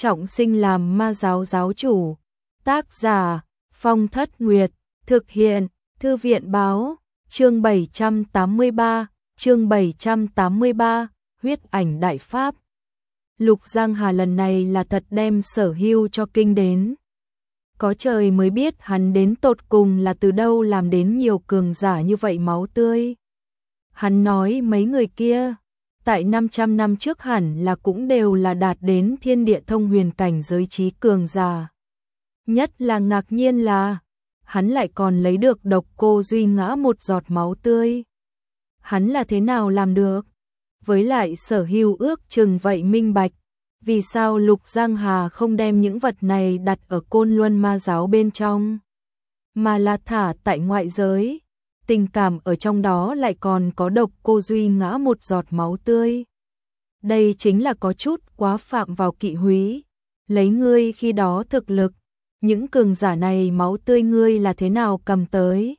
trọng sinh làm ma giáo giáo chủ. Tác giả Phong Thất Nguyệt. Thực hiện Thư viện Báo. Chương 783, huyết ảnh đại pháp. Lục Giang Hà lần này là thật đem Sở Hưu cho kinh đến. Có trời mới biết hắn đến tột cùng là từ đâu làm đến nhiều cường giả như vậy máu tươi. Hắn nói mấy người kia, tại 500 năm trước hẳn là cũng đều là đạt đến thiên địa thông huyền cảnh giới trí cường giả. Nhất là ngạc nhiên là, hắn lại còn lấy được Độc Cô Duy Ngã một giọt máu tươi. Hắn là thế nào làm được? Với lại Sở Hưu ước chừng vậy minh bạch, vì sao Lục Giang Hà không đem những vật này đặt ở Côn Luân ma giáo bên trong, mà là thả tại ngoại giới. Tình cảm ở trong đó lại còn có Độc Cô Duy Ngã một giọt máu tươi. Đây chính là có chút quá phạm vào kỵ húy. Lấy ngươi khi đó thực lực, những cường giả này máu tươi ngươi là thế nào cầm tới?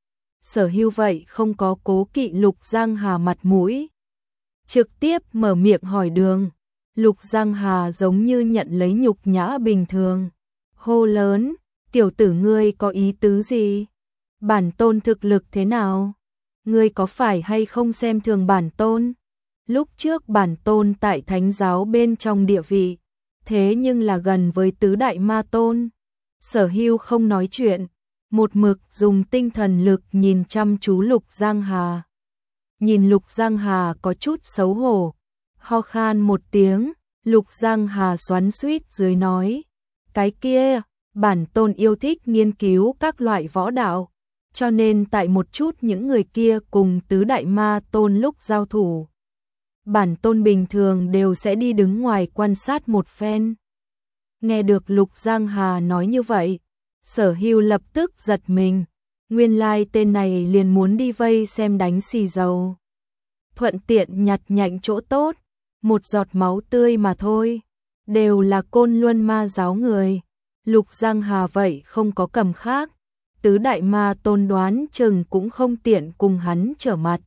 Sở Hưu vậy không có cố kỵ Lục Giang Hà mặt mũi, trực tiếp mở miệng hỏi đường. Lục Giang Hà giống như nhận lấy nhục nhã bình thường, hô lớn, tiểu tử ngươi có ý tứ gì? Bản tôn thực lực thế nào? Ngươi có phải hay không xem thường bản tôn? Lúc trước bản tôn tại thánh giáo bên trong địa vị, thế nhưng là gần với tứ đại ma tôn. Sở Hưu không nói chuyện, một mực dùng tinh thần lực nhìn chăm chú Lục Giang Hà. Nhìn Lục Giang Hà có chút xấu hổ, ho khan một tiếng. Lục Giang Hà xoắn xuýt dưới nói, cái kia, bản tôn yêu thích nghiên cứu các loại võ đạo, cho nên tại một chút những người kia cùng tứ đại ma tôn lúc giao thủ, bản tôn bình thường đều sẽ đi đứng ngoài quan sát một phen. Nghe được Lục Giang Hà nói như vậy, Sở Hưu lập tức giật mình, nguyên lai tên này liền muốn đi vây xem đánh xì dầu, thuận tiện nhặt nhạnh chỗ tốt. Một giọt máu tươi mà thôi, đều là Côn Luân ma giáo người. Lục Giang Hà vậy không có cầm khác, tứ đại ma tôn đoán chừng cũng không tiện cùng hắn trở mặt.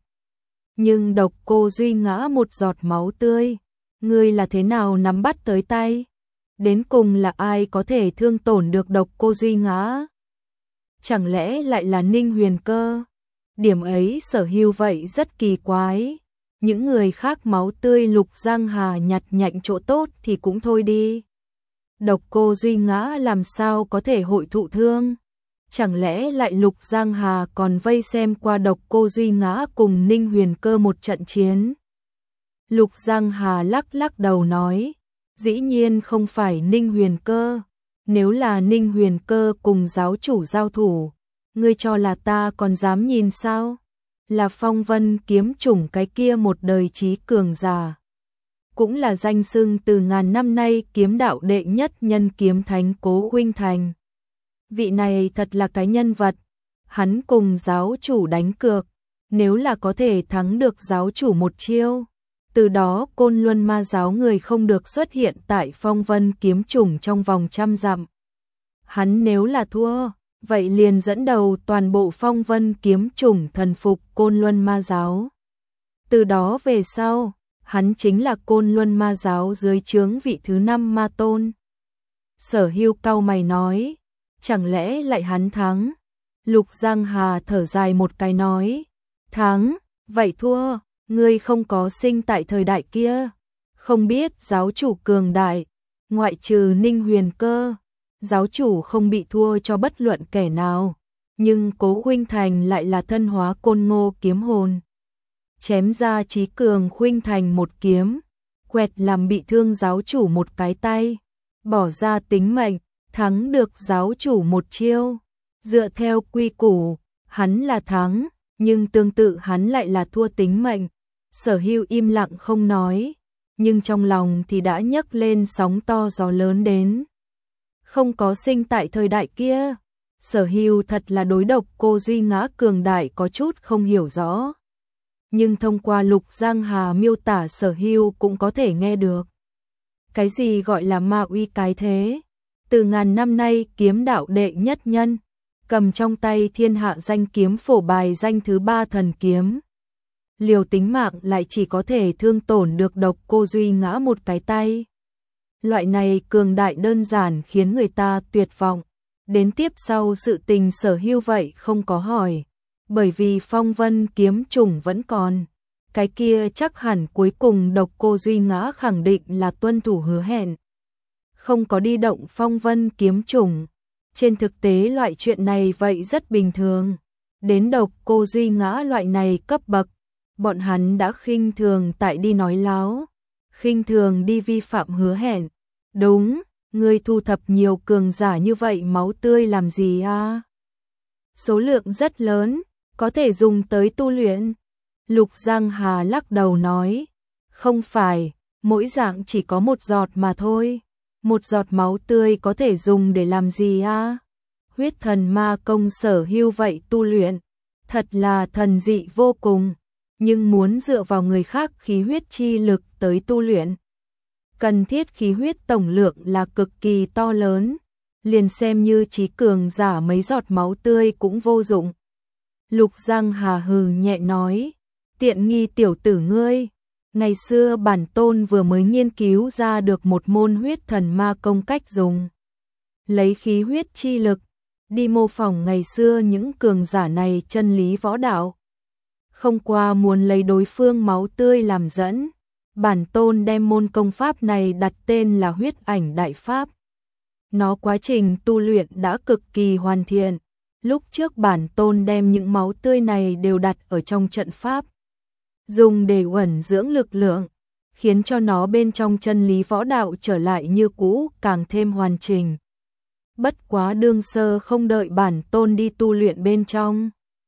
Nhưng Độc Cô Duy Ngã một giọt máu tươi, ngươi là thế nào nắm bắt tới tay? Đến cùng là ai có thể thương tổn được Độc Cô Duy Ngã? Chẳng lẽ lại là Ninh Huyền Cơ? Điểm ấy Sở Hưu vậy rất kỳ quái. Những người khác máu tươi Lục Giang Hà nhặt nhạnh chỗ tốt thì cũng thôi đi. Độc Cô Duy Ngã làm sao có thể hội thụ thương? Chẳng lẽ lại Lục Giang Hà còn vây xem qua Độc Cô Duy Ngã cùng Ninh Huyền Cơ một trận chiến? Lục Giang Hà lắc lắc đầu nói, dĩ nhiên không phải Ninh Huyền Cơ. Nếu là Ninh Huyền Cơ cùng giáo chủ giao thủ, ngươi cho là ta còn dám nhìn sao? Là Phong Vân kiếm chủng cái kia một đời trí cường giả, cũng là danh xưng từ ngàn năm nay kiếm đạo đệ nhất nhân kiếm thánh Cố Huynh Thành. Vị này thật là cái nhân vật, hắn cùng giáo chủ đánh cược, nếu là có thể thắng được giáo chủ một chiêu, từ đó Côn Luân ma giáo người không được xuất hiện tại Phong Vân kiếm chủng trong vòng 100 dặm. Hắn nếu là thua, vậy liền dẫn đầu toàn bộ Phong Vân kiếm chủng thần phục Côn Luân ma giáo. Từ đó về sau, hắn chính là Côn Luân ma giáo dưới trướng vị thứ 5 ma tôn. Sở Hưu cau mày nói, chẳng lẽ lại hắn thắng? Lục Giang Hà thở dài một cái nói, thắng, vậy thua, ngươi không có sinh tại thời đại kia, không biết giáo chủ cường đại, ngoại trừ Ninh Huyền Cơ. Giáo chủ không bị thua cho bất luận kẻ nào, nhưng Cố Huynh Thành lại là thân hóa Côn Ngô kiếm hồn. Chém ra trí cường Huynh Thành một kiếm, quẹt làm bị thương giáo chủ một cái tay, bỏ ra tính mệnh, thắng được giáo chủ một chiêu. Dựa theo quy củ, hắn là thắng, nhưng tương tự hắn lại là thua tính mệnh. Sở Hưu im lặng không nói, nhưng trong lòng thì đã nhấc lên sóng to gió lớn đến. Không có sinh tại thời đại kia, Sở Hưu thật là đối Độc Cô Duy Ngã cường đại có chút không hiểu rõ. Nhưng thông qua Lục Giang Hà miêu tả Sở Hưu cũng có thể nghe được. Cái gì gọi là ma uy cái thế? Từ ngàn năm nay kiếm đạo đệ nhất nhân, cầm trong tay thiên hạ danh kiếm phổ bài danh thứ 3 thần kiếm. Liều tính mạng lại chỉ có thể thương tổn được Độc Cô Duy Ngã một cái tay. Loại này cường đại đơn giản khiến người ta tuyệt vọng. Đến tiếp sau sự tình Sở Hưu vậy không có hỏi, bởi vì phong vân kiếm trùng vẫn còn. Cái kia chắc hẳn cuối cùng Độc Cô Duy Ngã khẳng định là tuân thủ hứa hẹn. Không có đi động phong vân kiếm trùng. Trên thực tế loại chuyện này vậy rất bình thường. Đến Độc Cô Duy Ngã loại này cấp bậc, bọn hắn đã khinh thường tại đi nói láo, khinh thường đi vi phạm hứa hẹn. Đúng, ngươi thu thập nhiều cường giả như vậy máu tươi làm gì à? Số lượng rất lớn, có thể dùng tới tu luyện. Lục Giang Hà lắc đầu nói, không phải, mỗi dạng chỉ có một giọt mà thôi. Một giọt máu tươi có thể dùng để làm gì à? Huyết thần ma công Sở Hưu vậy tu luyện, thật là thần dị vô cùng, nhưng muốn dựa vào người khác khí huyết chi lực tới tu luyện. Cần thiết khí huyết tổng lượng là cực kỳ to lớn, liền xem như trí cường giả mấy giọt máu tươi cũng vô dụng. Lục Giang Hà hừ nhẹ nói, tiện nghi tiểu tử ngươi, ngày xưa bản tôn vừa mới nghiên cứu ra được một môn huyết thần ma công cách dùng. Lấy khí huyết chi lực, đi mô phỏng ngày xưa những cường giả này chân lý võ đạo. Không qua muốn lấy đối phương máu tươi làm dẫn, bản tôn đem môn công pháp này đặt tên là Huyết Ảnh Đại Pháp. Nó quá trình tu luyện đã cực kỳ hoàn thiện. Lúc trước bản tôn đem những máu tươi này đều đặt ở trong trận pháp, dùng để ẩn dưỡng lực lượng, khiến cho nó bên trong chân lý võ đạo trở lại như cũ, càng thêm hoàn chỉnh. Bất quá đương sơ không đợi bản tôn đi tu luyện bên trong,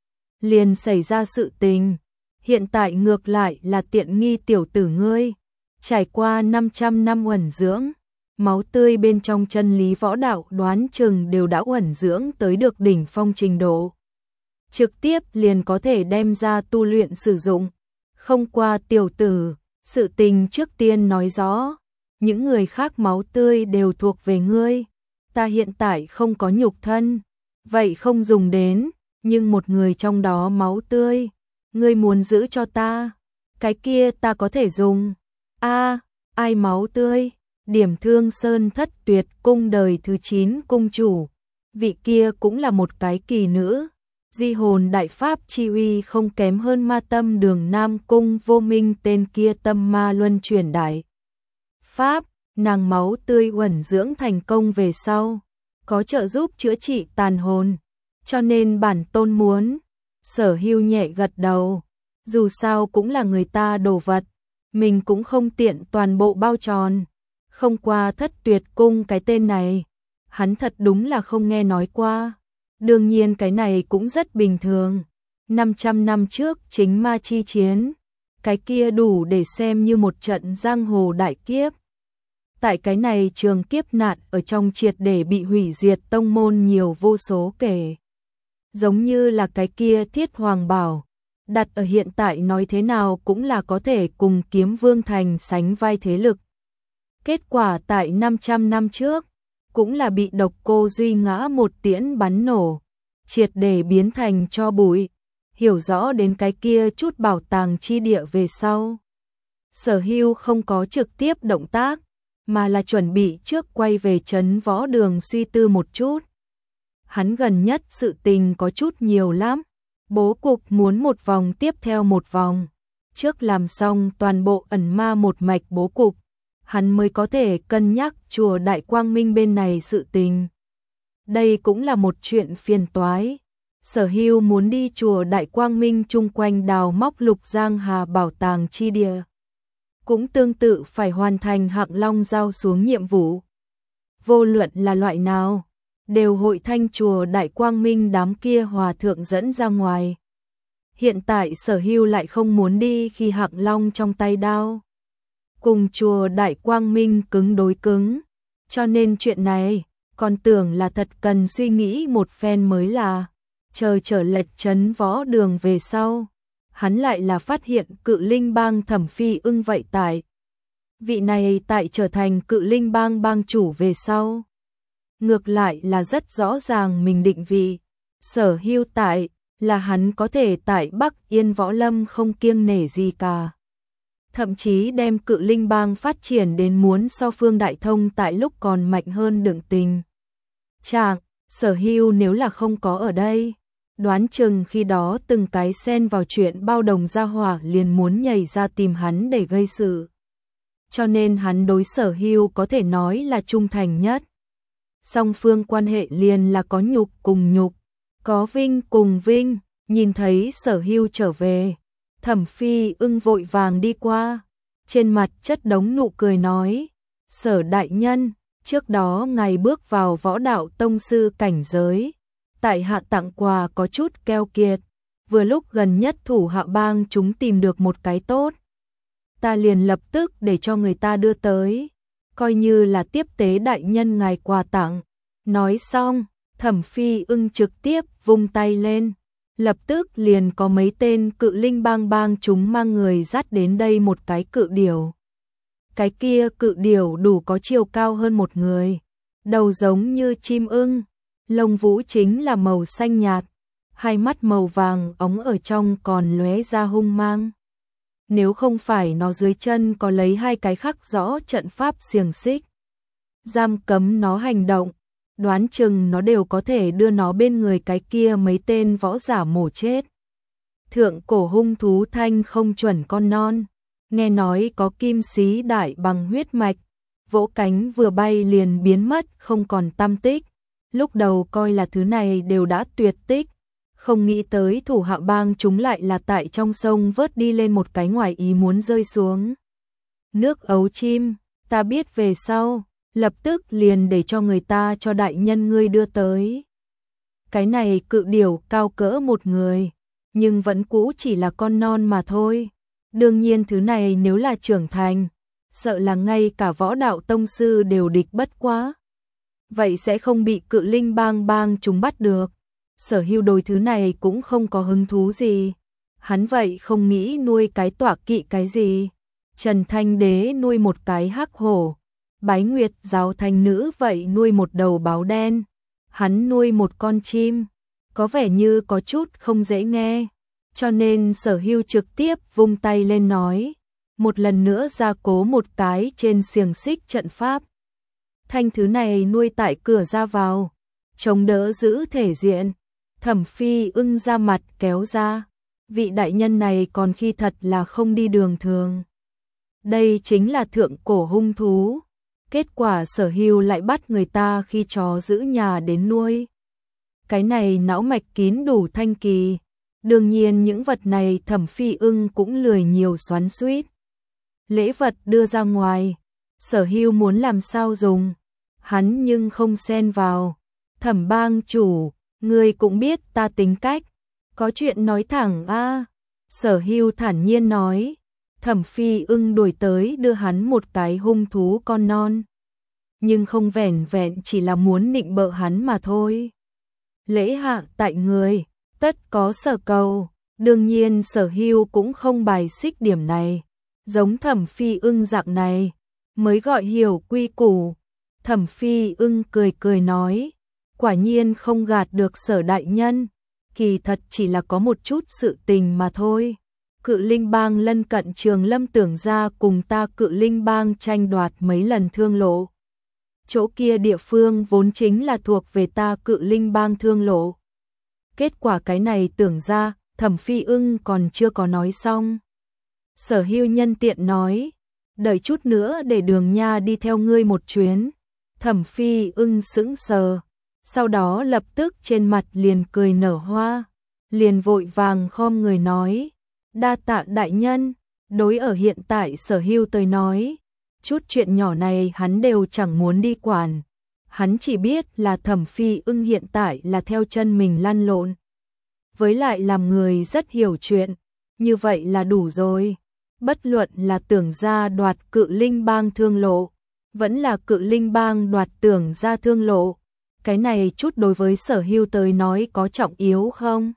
liền xảy ra sự tình. Hiện tại ngược lại là tiện nghi tiểu tử ngươi, trải qua 500 năm ẩn dưỡng, máu tươi bên trong chân lý võ đạo đoán chừng đều đã ẩn dưỡng tới được đỉnh phong trình độ. Trực tiếp liền có thể đem ra tu luyện sử dụng. Không qua tiểu tử, sự tình trước tiên nói rõ, những người khác máu tươi đều thuộc về ngươi. Ta hiện tại không có nhục thân, vậy không dùng đến, nhưng một người trong đó máu tươi, ngươi muốn giữ cho ta, cái kia ta có thể dùng. A, ai máu tươi? Điểm Thương Sơn Thất Tuyệt cung đời thứ 9 cung chủ, vị kia cũng là một cái kỳ nữ, di hồn đại pháp chi uy không kém hơn Ma Tâm Đường Nam cung vô minh tên kia tâm ma luân chuyển đại pháp. Nàng máu tươi ẩn dưỡng thành công về sau, có trợ giúp chữa trị tàn hồn, cho nên bản tôn muốn. Sở Hưu nhẹ gật đầu, dù sao cũng là người ta đồ vật, mình cũng không tiện toàn bộ bao tròn. Không qua Thất Tuyệt cung cái tên này, hắn thật đúng là không nghe nói qua. Đương nhiên cái này cũng rất bình thường. 500 năm trước chính ma chi chiến, cái kia đủ để xem như một trận giang hồ đại kiếp. Tại cái này trường kiếp nạn ở trong triệt để bị hủy diệt tông môn nhiều vô số kể. Giống như là cái kia Thiết Hoàng Bảo, đặt ở hiện tại nói thế nào cũng là có thể cùng Kiếm Vương Thành sánh vai thế lực. Kết quả tại 500 năm trước, cũng là bị Độc Cô Duy Ngã một tiễn bắn nổ, triệt để biến thành tro bụi. Hiểu rõ đến cái kia chút bảo tàng chi địa về sau, Sở Hưu không có trực tiếp động tác, mà là chuẩn bị trước quay về trấn Võ Đường suy tư một chút. Hắn gần nhất sự tình có chút nhiều lắm, bố cục muốn một vòng tiếp theo một vòng, trước làm xong toàn bộ ẩn ma một mạch bố cục, hắn mới có thể cân nhắc chùa Đại Quang Minh bên này sự tình. Đây cũng là một chuyện phiền toái. Sở Hưu muốn đi chùa Đại Quang Minh chung quanh đào móc Lục Giang Hà bảo tàng chi địa, cũng tương tự phải hoàn thành Hạng Long giao xuống nhiệm vụ. Vô luận là loại nào, đều hội thanh chùa Đại Quang Minh đám kia hòa thượng dẫn ra ngoài. Hiện tại Sở Hưu lại không muốn đi khi Hạng Long trong tay đao, cùng chùa Đại Quang Minh cứng đối cứng, cho nên chuyện này còn tưởng là thật cần suy nghĩ một phen mới là. Chờ trở lệch trấn Võ Đường về sau, hắn lại là phát hiện Cự Linh Bang Thẩm Phi Ưng vậy tại. Vị này tại trở thành Cự Linh Bang bang chủ về sau, ngược lại là rất rõ ràng mình định vị. Sở Hưu tại là hắn có thể tại Bắc Yên Võ Lâm không kiêng nể gì cả. thậm chí đem Cự Linh Bang phát triển đến muốn so Phương Đại Thông tại lúc còn mạnh hơn đựng tình. Trạng, Sở Hưu nếu là không có ở đây, đoán chừng khi đó từng cái xen vào chuyện bao đồng gia hỏa liền muốn nhảy ra tìm hắn để gây sự. Cho nên hắn đối Sở Hưu có thể nói là trung thành nhất. Song phương quan hệ liền là có nhục cùng nhục, có vinh cùng vinh. Nhìn thấy Sở Hưu trở về, Thẩm Phi Ưng vội vàng đi qua, trên mặt chất đống nụ cười nói: Sở đại nhân, trước đó ngài bước vào võ đạo tông sư cảnh giới, tại hạ tặng quà có chút keo kiệt, vừa lúc gần nhất thủ hạ bang chúng tìm được một cái tốt, ta liền lập tức để cho người ta đưa tới, coi như là tiếp tế đại nhân ngài quà tặng. Nói xong, Thẩm Phi Ưng trực tiếp vung tay lên, lập tức liền có mấy tên Cự Linh bang chúng mang người dắt đến đây một cái cự điểu. Cái kia cự điểu đủ có chiều cao hơn một người, đầu giống như chim ưng, lông vũ chính là màu xanh nhạt, hai mắt màu vàng óng ở trong còn lóe ra hung mang. Nếu không phải nó dưới chân có lấy hai cái khắc rõ trận pháp xiềng xích, giam cấm nó hành động, đoán chừng nó đều có thể đưa nó bên người cái kia mấy tên võ giả mổ chết. Thượng cổ hung thú thanh không chuẩn con non, nghe nói có kim xí đại bằng huyết mạch, vỗ cánh vừa bay liền biến mất không còn tăm tích. Lúc đầu coi là thứ này đều đã tuyệt tích, không nghĩ tới thủ hạ bang chúng lại là tại trong sông vớt đi lên một cái ngoài ý muốn rơi xuống. Nước ấu chim, ta biết về sau, lập tức liền để cho người ta cho đại nhân ngươi đưa tới. Cái này cự điểu cao cỡ một người, nhưng vẫn cũ chỉ là con non mà thôi. Đương nhiên thứ này nếu là trưởng thành, sợ là ngay cả võ đạo tông sư đều địch bất quá. Vậy sẽ không bị Cự Linh bang chúng bắt được. Sở Hưu đối thứ này cũng không có hứng thú gì. Hắn vậy không nghĩ nuôi cái tọa kỵ cái gì. Trần Thanh Đế nuôi một cái hắc hổ, Bái Nguyệt giáo thanh nữ vậy nuôi một đầu báo đen. Hắn nuôi một con chim, có vẻ như có chút không dễ nghe. Cho nên Sở Hưu trực tiếp vung tay lên nói, một lần nữa gia cố một cái trên xiềng xích trận pháp. Thanh thứ này nuôi tại cửa ra vào, chống đỡ giữ thể diện. Thẩm Phi Ưng ra mặt kéo ra, vị đại nhân này còn khi thật là không đi đường thường. Đây chính là thượng cổ hung thú. Kết quả Sở Hưu lại bắt người ta khi chó giữ nhà đến nuôi. Cái này não mạch kín đủ thanh kỳ. Đương nhiên những vật này Thẩm Phi Ưng cũng lười nhiều xoắn xuýt. Lễ vật đưa ra ngoài, Sở Hưu muốn làm sao dùng, hắn nhưng không xen vào. Thẩm bang chủ, ngươi cũng biết ta tính cách, có chuyện nói thẳng a. Sở Hưu thản nhiên nói. Thẩm Phi Ưng đuổi tới đưa hắn một cái hung thú con non, nhưng không vẻn vẹn chỉ là muốn nịnh bợ hắn mà thôi. Lễ hạ tại người, tất có sở cầu. Đương nhiên Sở Hưu cũng không bài xích điểm này, giống Thẩm Phi Ưng dạng này mới gọi hiểu quy củ. Thẩm Phi Ưng cười cười nói, quả nhiên không gạt được Sở đại nhân, kỳ thật chỉ là có một chút sự tình mà thôi. Cự Linh bang lân cận Trường Lâm Tưởng gia cùng ta Cự Linh bang tranh đoạt mấy lần thương lộ. Chỗ kia địa phương vốn chính là thuộc về ta Cự Linh bang thương lộ. Kết quả cái này Tưởng gia, Thẩm Phi Ưng còn chưa có nói xong. Sở Hưu nhân tiện nói, đợi chút nữa để Đường Nha đi theo ngươi một chuyến. Thẩm Phi Ưng sững sờ, sau đó lập tức trên mặt liền cười nở hoa, liền vội vàng khom người nói, đa tạ đại nhân. Đối ở hiện tại Sở Hưu tới nói, chút chuyện nhỏ này hắn đều chẳng muốn đi quản. Hắn chỉ biết là Thẩm Phi Ưng hiện tại là theo chân mình lăn lộn. Với lại làm người rất hiểu chuyện, như vậy là đủ rồi. Bất luận là Tưởng gia đoạt Cự Linh bang thương lộ, vẫn là Cự Linh bang đoạt Tưởng gia thương lộ, cái này chút đối với Sở Hưu tới nói có trọng yếu không?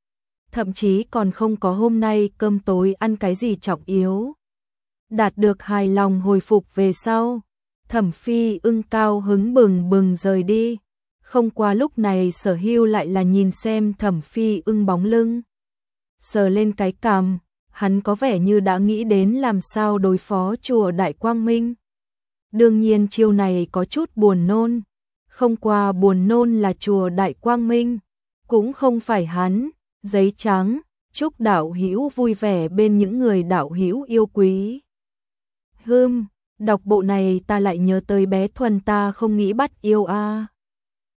Thậm chí còn không có hôm nay cơm tối ăn cái gì trọng yếu. Đạt được hài lòng hồi phục về sau, Thẩm Phi Ưng cao hứng bừng bừng rời đi. Không qua lúc này Sở Hưu lại là nhìn xem Thẩm Phi Ưng bóng lưng, sờ lên cái cằm, hắn có vẻ như đã nghĩ đến làm sao đối phó chùa Đại Quang Minh. Đương nhiên chiêu này có chút buồn nôn, không qua buồn nôn là chùa Đại Quang Minh, cũng không phải hắn. Giấy trắng, chúc đạo hữu vui vẻ bên những người đạo hữu yêu quý. Đọc bộ này ta lại nhớ tới bé Thuần ta không nghĩ bắt yêu a.